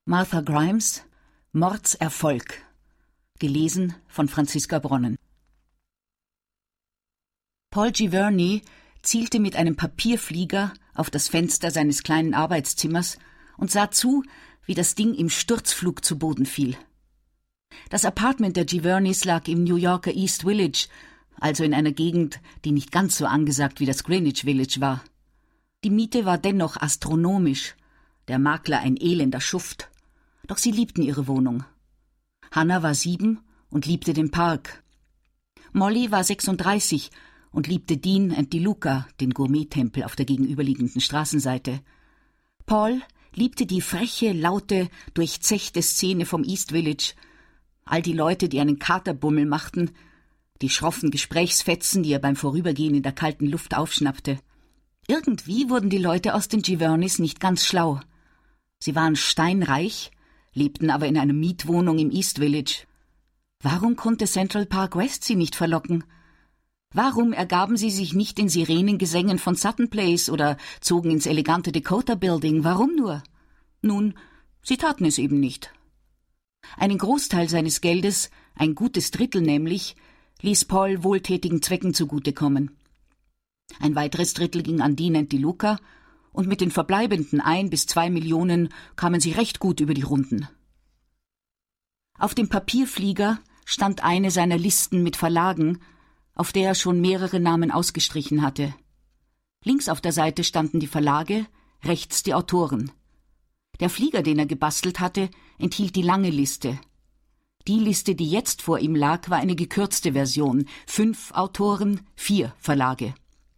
Martha Grimes, Mordserfolg. Gelesen von Franziska Bronnen. Paul Giverny zielte mit einem Papierflieger auf das Fenster seines kleinen Arbeitszimmers und sah zu, wie das Ding im Sturzflug zu Boden fiel. Das Apartment der Givernys lag im New Yorker East Village, also in einer Gegend, die nicht ganz so angesagt wie das Greenwich Village war. Die Miete war dennoch astronomisch, der Makler ein elender Schuft. Doch sie liebten ihre Wohnung. Hannah war 7 und liebte den Park. Molly war 36 und liebte Dean and DeLuca, den Gourmet-Tempel auf der gegenüberliegenden Straßenseite. Paul liebte die freche, laute, durchzechte Szene vom East Village. All die Leute, die einen Katerbummel machten, die schroffen Gesprächsfetzen, die er beim Vorübergehen in der kalten Luft aufschnappte. Irgendwie wurden die Leute aus den Givernys nicht ganz schlau. Sie waren steinreich, lebten aber in einer Mietwohnung im East Village. Warum konnte Central Park West sie nicht verlocken? Warum ergaben sie sich nicht den Sirenengesängen von Sutton Place oder zogen ins elegante Dakota Building? Warum nur? Nun, sie taten es eben nicht. Einen Großteil seines Geldes, ein gutes Drittel nämlich, ließ Paul wohltätigen Zwecken zugutekommen. Ein weiteres Drittel ging an Dean and DeLuca, und mit den verbleibenden 1 bis 2 Millionen kamen sie recht gut über die Runden. Auf dem Papierflieger stand eine seiner Listen mit Verlagen, auf der er schon mehrere Namen ausgestrichen hatte. Links auf der Seite standen die Verlage, rechts die Autoren. Der Flieger, den er gebastelt hatte, enthielt die lange Liste. Die Liste, die jetzt vor ihm lag, war eine gekürzte Version. 5 Autoren, 4 Verlage.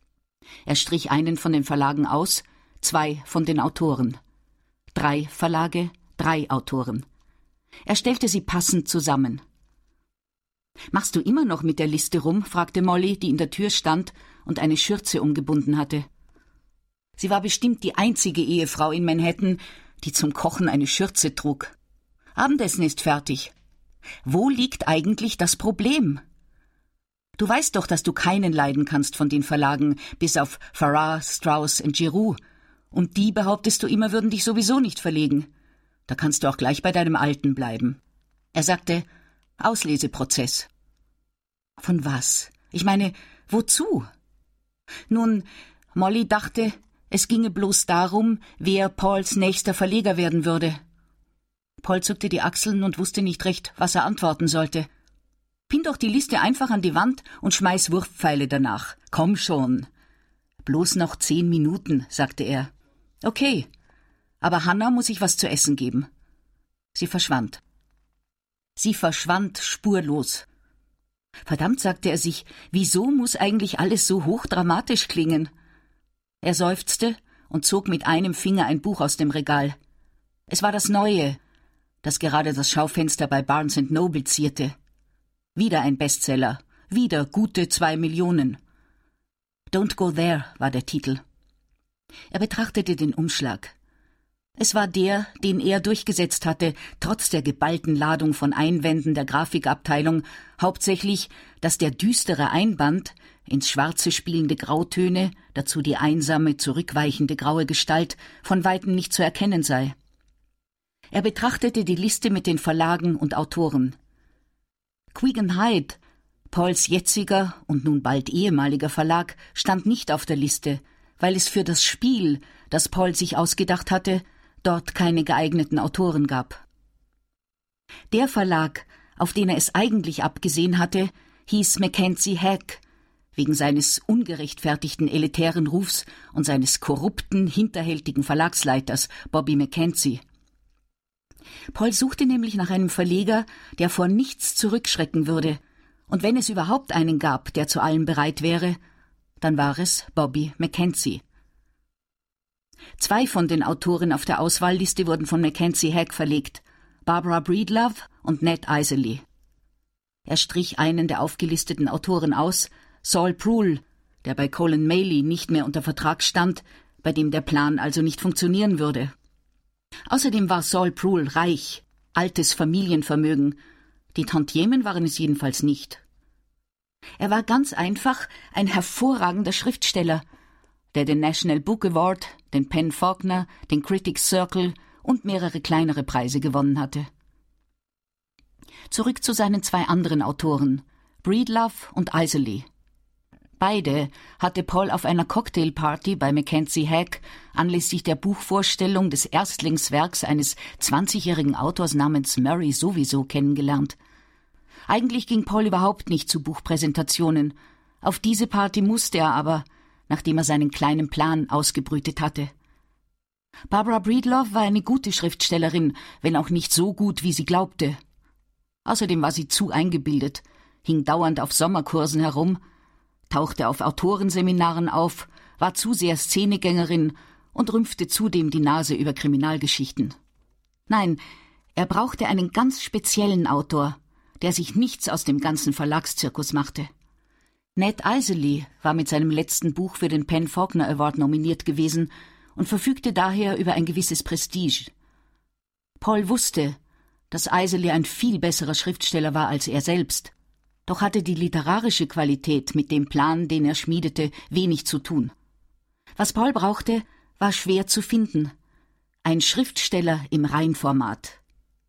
Er strich einen von den Verlagen aus, 2 von den Autoren. 3 Verlage, 3 Autoren. Er stellte sie passend zusammen. »Machst du immer noch mit der Liste rum?« fragte Molly, die in der Tür stand und eine Schürze umgebunden hatte. Sie war bestimmt die einzige Ehefrau in Manhattan, die zum Kochen eine Schürze trug. »Abendessen ist fertig. Wo liegt eigentlich das Problem? Du weißt doch, dass du keinen leiden kannst von den Verlagen, bis auf Farrar, Straus und Giroux. Und die, behauptest du immer, würden dich sowieso nicht verlegen. Da kannst du auch gleich bei deinem Alten bleiben.« Er sagte, »Ausleseprozess.« »Von was? Ich meine, wozu?« Nun, Molly dachte, es ginge bloß darum, wer Pauls nächster Verleger werden würde. Paul zuckte die Achseln und wusste nicht recht, was er antworten sollte. »Pin doch die Liste einfach an die Wand und schmeiß Wurfpfeile danach. Komm schon.« »Bloß noch 10 Minuten«, sagte er. »Okay, aber Hannah muss ich was zu essen geben.« Sie verschwand. Sie verschwand spurlos. Verdammt, sagte er sich, wieso muss eigentlich alles so hochdramatisch klingen? Er seufzte und zog mit einem Finger ein Buch aus dem Regal. Es war das Neue, das gerade das Schaufenster bei Barnes & Noble zierte. Wieder ein Bestseller, wieder gute 2 Millionen. »Don't Go There« war der Titel. Er betrachtete den Umschlag. Es war der, den er durchgesetzt hatte, trotz der geballten Ladung von Einwänden der Grafikabteilung, hauptsächlich, dass der düstere Einband, ins Schwarze spielende Grautöne, dazu die einsame, zurückweichende graue Gestalt, von weitem nicht zu erkennen sei. Er betrachtete die Liste mit den Verlagen und Autoren. Quigan Hyde, Pauls jetziger und nun bald ehemaliger Verlag, stand nicht auf der Liste, weil es für das Spiel, das Paul sich ausgedacht hatte, dort keine geeigneten Autoren gab. Der Verlag, auf den er es eigentlich abgesehen hatte, hieß Mackenzie Hack, wegen seines ungerechtfertigten elitären Rufs und seines korrupten, hinterhältigen Verlagsleiters Bobby Mackenzie. Paul suchte nämlich nach einem Verleger, der vor nichts zurückschrecken würde, und wenn es überhaupt einen gab, der zu allem bereit wäre, dann war es Bobby Mackenzie. 2 von den Autoren auf der Auswahlliste wurden von Mackenzie Hack verlegt, Barbara Breedlove und Ned Iserly. Er strich einen der aufgelisteten Autoren aus, Saul Prule, der bei Colin Maley nicht mehr unter Vertrag stand, bei dem der Plan also nicht funktionieren würde. Außerdem war Saul Prule reich, altes Familienvermögen. Die Tantiemen waren es jedenfalls nicht. Er war ganz einfach ein hervorragender Schriftsteller, der den National Book Award, den Penn Faulkner, den Critics Circle und mehrere kleinere Preise gewonnen hatte. Zurück zu seinen 2 anderen Autoren, Breedlove und Iserly. Beide hatte Paul auf einer Cocktailparty bei Mackenzie Hack anlässlich der Buchvorstellung des Erstlingswerks eines 20-jährigen Autors namens Murray sowieso kennengelernt. Eigentlich ging Paul überhaupt nicht zu Buchpräsentationen. Auf diese Party musste er aber, nachdem er seinen kleinen Plan ausgebrütet hatte. Barbara Breedlove war eine gute Schriftstellerin, wenn auch nicht so gut, wie sie glaubte. Außerdem war sie zu eingebildet, hing dauernd auf Sommerkursen herum, tauchte auf Autorenseminaren auf, war zu sehr Szenegängerin und rümpfte zudem die Nase über Kriminalgeschichten. Nein, er brauchte einen ganz speziellen Autor, der sich nichts aus dem ganzen Verlagszirkus machte. Ned Iserly war mit seinem letzten Buch für den Penn Faulkner Award nominiert gewesen und verfügte daher über ein gewisses Prestige. Paul wusste, dass Iserly ein viel besserer Schriftsteller war als er selbst, doch hatte die literarische Qualität mit dem Plan, den er schmiedete, wenig zu tun. Was Paul brauchte, war schwer zu finden. Ein Schriftsteller im Reinformat.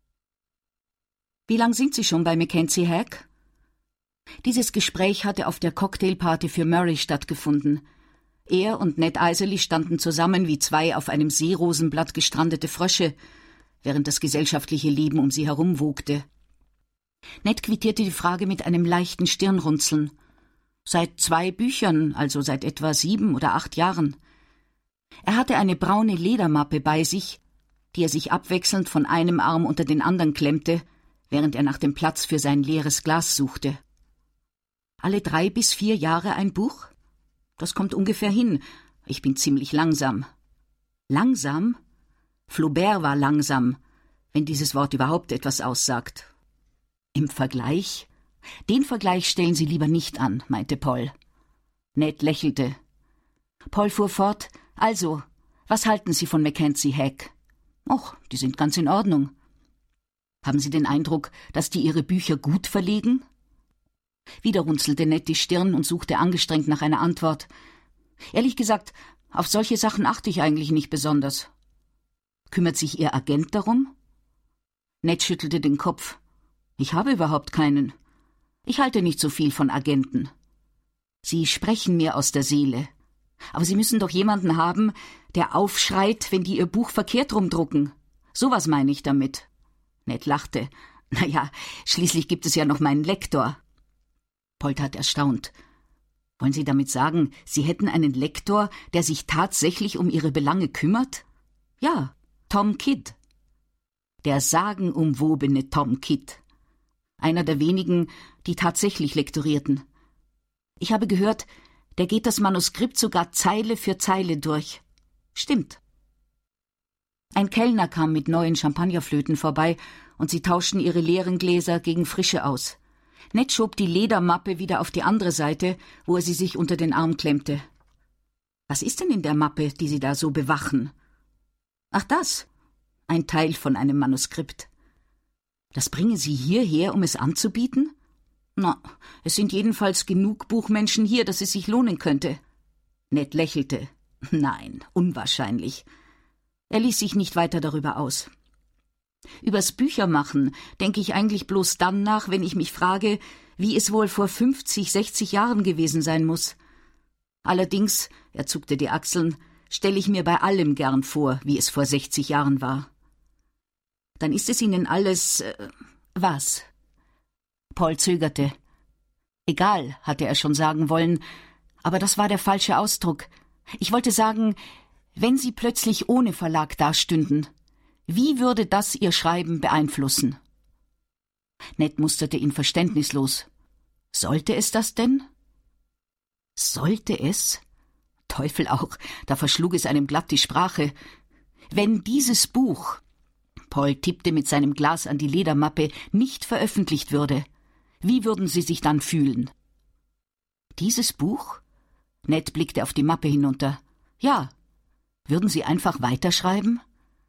»Wie lang sind Sie schon bei Mackenzie Hack?« Dieses Gespräch hatte auf der Cocktailparty für Murray stattgefunden. Er und Ned Iserly standen zusammen wie 2 auf einem Seerosenblatt gestrandete Frösche, während das gesellschaftliche Leben um sie herum wogte. Ned quittierte die Frage mit einem leichten Stirnrunzeln. Seit 2 Büchern, also seit etwa 7 oder 8 Jahren. Er hatte eine braune Ledermappe bei sich, die er sich abwechselnd von einem Arm unter den anderen klemmte, während er nach dem Platz für sein leeres Glas suchte. Alle 3 bis 4 Jahre ein Buch? Das kommt ungefähr hin. Ich bin ziemlich langsam. Langsam? Flaubert war langsam, wenn dieses Wort überhaupt etwas aussagt. Im Vergleich? Den Vergleich stellen Sie lieber nicht an, meinte Paul. Ned lächelte. Paul fuhr fort, also, was halten Sie von Mackenzie Hack? Och, die sind ganz in Ordnung. Haben Sie den Eindruck, dass die Ihre Bücher gut verlegen? Wieder runzelte Ned die Stirn und suchte angestrengt nach einer Antwort. Ehrlich gesagt, auf solche Sachen achte ich eigentlich nicht besonders. Kümmert sich Ihr Agent darum? Ned schüttelte den Kopf. Ich habe überhaupt keinen. Ich halte nicht so viel von Agenten. Sie sprechen mir aus der Seele. Aber Sie müssen doch jemanden haben, der aufschreit, wenn die Ihr Buch verkehrt rumdrucken. Sowas meine ich damit. Ned lachte. Naja, schließlich gibt es ja noch meinen Lektor. Paul tat erstaunt. Wollen Sie damit sagen, Sie hätten einen Lektor, der sich tatsächlich um Ihre Belange kümmert? Ja, Tom Kidd. Der sagenumwobene Tom Kidd. Einer der wenigen, die tatsächlich lektorierten. Ich habe gehört, der geht das Manuskript sogar Zeile für Zeile durch. Stimmt. Ein Kellner kam mit neuen Champagnerflöten vorbei und sie tauschten ihre leeren Gläser gegen frische aus. Ned schob die Ledermappe wieder auf die andere Seite, wo er sie sich unter den Arm klemmte. Was ist denn in der Mappe, die Sie da so bewachen? Ach das, ein Teil von einem Manuskript. Das bringen Sie hierher, um es anzubieten? Na, es sind jedenfalls genug Buchmenschen hier, dass es sich lohnen könnte. Ned lächelte. Nein, unwahrscheinlich. Er ließ sich nicht weiter darüber aus. Übers Büchermachen denke ich eigentlich bloß dann nach, wenn ich mich frage, wie es wohl vor 50, 60 Jahren gewesen sein muss. Allerdings, er zuckte die Achseln, stelle ich mir bei allem gern vor, wie es vor 60 Jahren war. Dann ist es Ihnen alles, was? Paul zögerte. Egal, hatte er schon sagen wollen, aber das war der falsche Ausdruck. Ich wollte sagen, wenn Sie plötzlich ohne Verlag dastünden, wie würde das Ihr Schreiben beeinflussen? Ned musterte ihn verständnislos. Sollte es das denn? Sollte es? Teufel auch, da verschlug es einem glatt die Sprache. Wenn dieses Buch, Paul tippte mit seinem Glas an die Ledermappe, nicht veröffentlicht würde, wie würden Sie sich dann fühlen? Dieses Buch? Ned blickte auf die Mappe hinunter. Ja. Würden Sie einfach weiterschreiben?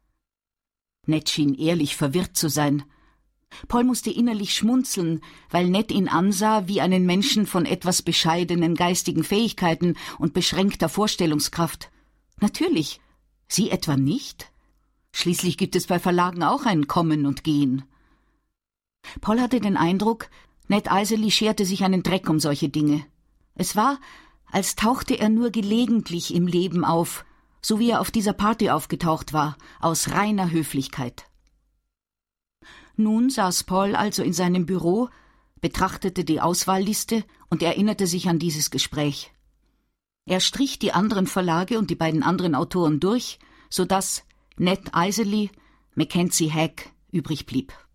Ned schien ehrlich verwirrt zu sein. Paul musste innerlich schmunzeln, weil Ned ihn ansah wie einen Menschen von etwas bescheidenen geistigen Fähigkeiten und beschränkter Vorstellungskraft. Natürlich. Sie etwa nicht? Schließlich gibt es bei Verlagen auch ein Kommen und Gehen. Paul hatte den Eindruck, Ned Iserly scherte sich einen Dreck um solche Dinge. Es war, als tauchte er nur gelegentlich im Leben auf, so wie er auf dieser Party aufgetaucht war, aus reiner Höflichkeit. Nun saß Paul also in seinem Büro, betrachtete die Auswahlliste und erinnerte sich an dieses Gespräch. Er strich die anderen Verlage und die beiden anderen Autoren durch, sodass Ned Iserly, Mackenzie Hack übrig blieb.